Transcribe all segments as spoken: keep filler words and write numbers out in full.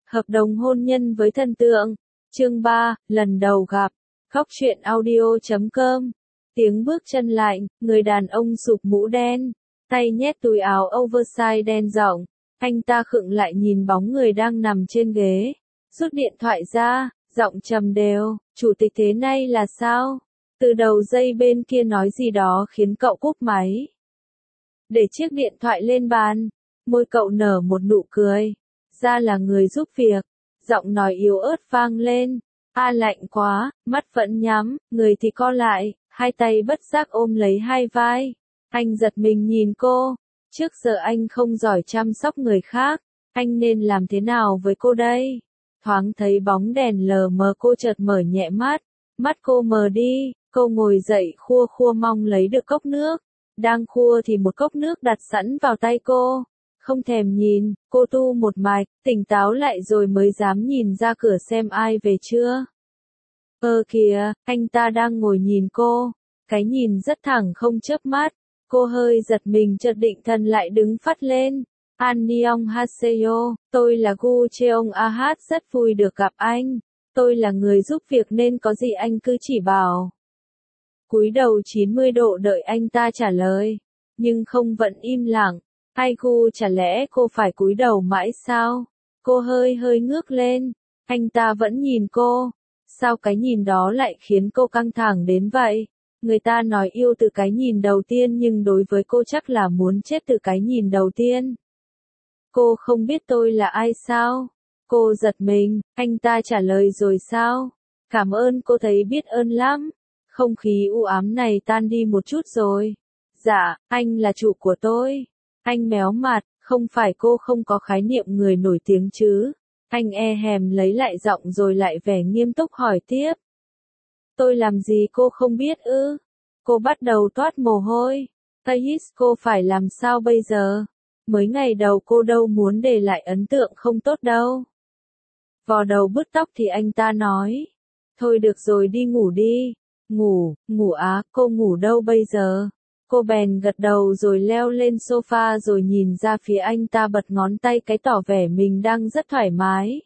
Hợp đồng hôn nhân với thần tượng. Chương ba, lần đầu gặp. Góc truyện audio chấm com. Tiếng bước chân lạnh, người đàn ông sụp mũ đen, tay nhét túi áo oversize đen rộng. Anh ta khựng lại nhìn bóng người đang nằm trên ghế, rút điện thoại ra, giọng trầm đều, "Chủ tịch thế này là sao?" Từ đầu dây bên kia nói gì đó khiến cậu cúp máy. Để chiếc điện thoại lên bàn, môi cậu nở một nụ cười. Ra là người giúp việc. Giọng nói yếu ớt vang lên. A lạnh quá, mắt vẫn nhắm, người thì co lại, hai tay bất giác ôm lấy hai vai. Anh giật mình nhìn cô. Trước giờ anh không giỏi chăm sóc người khác. Anh nên làm thế nào với cô đây? Thoáng thấy bóng đèn lờ mờ cô chợt mở nhẹ mắt. Mắt cô mờ đi, cô ngồi dậy khua khua mong lấy được cốc nước. Đang khua thì một cốc nước đặt sẵn vào tay cô. Không thèm nhìn, cô tu một mạch, tỉnh táo lại rồi mới dám nhìn ra cửa xem ai về chưa. Ơ kìa, anh ta đang ngồi nhìn cô. Cái nhìn rất thẳng không chớp mắt. Cô hơi giật mình chợt định thần lại đứng phắt lên. Annyeonghaseyo, tôi là Gu Cheong Ahat, rất vui được gặp anh. Tôi là người giúp việc nên có gì anh cứ chỉ bảo. Cúi đầu chín mươi độ đợi anh ta trả lời. Nhưng không vẫn im lặng. Ai Gu, chả lẽ cô phải cúi đầu mãi sao? Cô hơi hơi ngước lên. Anh ta vẫn nhìn cô. Sao cái nhìn đó lại khiến cô căng thẳng đến vậy? Người ta nói yêu từ cái nhìn đầu tiên nhưng đối với cô chắc là muốn chết từ cái nhìn đầu tiên. Cô không biết tôi là ai sao? Cô giật mình, anh ta trả lời rồi sao? Cảm ơn, cô thấy biết ơn lắm. Không khí u ám này tan đi một chút rồi. Dạ, anh là chủ của tôi. Anh méo mặt, không phải cô không có khái niệm người nổi tiếng chứ. Anh e hèm lấy lại giọng rồi lại vẻ nghiêm túc hỏi tiếp. Tôi làm gì cô không biết ư? Cô bắt đầu toát mồ hôi. Thais, cô phải làm sao bây giờ? Mới ngày đầu cô đâu muốn để lại ấn tượng không tốt đâu. Vò đầu bứt tóc thì anh ta nói. Thôi được rồi, đi ngủ đi. Ngủ, ngủ á, cô ngủ đâu bây giờ? Cô bèn gật đầu rồi leo lên sofa rồi nhìn ra phía anh ta bật ngón tay cái tỏ vẻ mình đang rất thoải mái.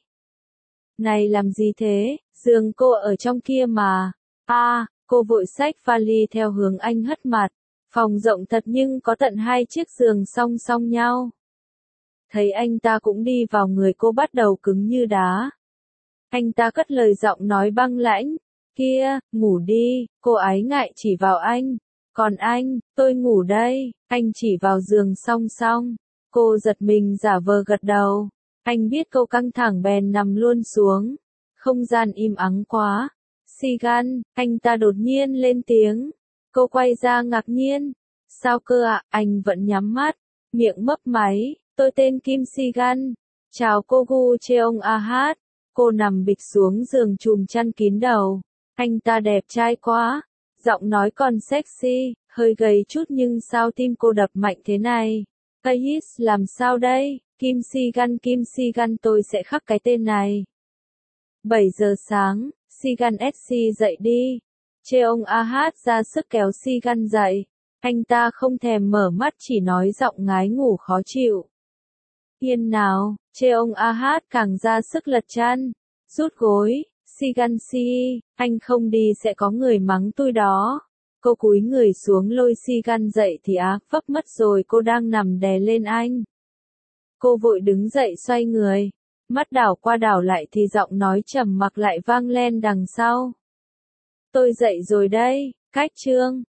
Này làm gì thế, giường cô ở trong kia mà. A, à, cô vội xách vali theo hướng anh hất mặt. Phòng rộng thật nhưng có tận hai chiếc giường song song nhau. Thấy anh ta cũng đi vào, người cô bắt đầu cứng như đá. Anh ta cất lời giọng nói băng lãnh. Kia, ngủ đi, cô ái ngại chỉ vào anh. Còn anh, tôi ngủ đây, anh chỉ vào giường song song. Cô giật mình giả vờ gật đầu. Anh biết cô căng thẳng bèn nằm luôn xuống. Không gian im ắng quá. Sigan, anh ta đột nhiên lên tiếng. Cô quay ra ngạc nhiên. Sao cơ ạ? À? Anh vẫn nhắm mắt, miệng mấp máy. Tôi tên Kim Sigan. Chào cô Gu Cheong Ahat. Cô nằm bịch xuống giường chùm chăn kín đầu. Anh ta đẹp trai quá. Giọng nói còn sexy, hơi gầy chút nhưng sao tim cô đập mạnh thế này? Thais, làm sao đây? Kim Sigan, Kim Sigan, tôi sẽ khắc cái tên này. bảy giờ sáng, Sigan ét xê dậy đi. Cheong Ahat ra sức kéo Sigan dậy. Anh ta không thèm mở mắt, chỉ nói giọng ngái ngủ khó chịu. Yên nào, Cheong Ahat càng ra sức lật chăn, rút gối. Sigan si, anh không đi sẽ có người mắng tôi đó. Cô cúi người xuống lôi Sigan dậy thì á, vấp mất rồi, cô đang nằm đè lên anh. Cô vội đứng dậy xoay người, mắt đảo qua đảo lại thì giọng nói trầm mặc lại vang lên đằng sau. Tôi dậy rồi đây, cách chương.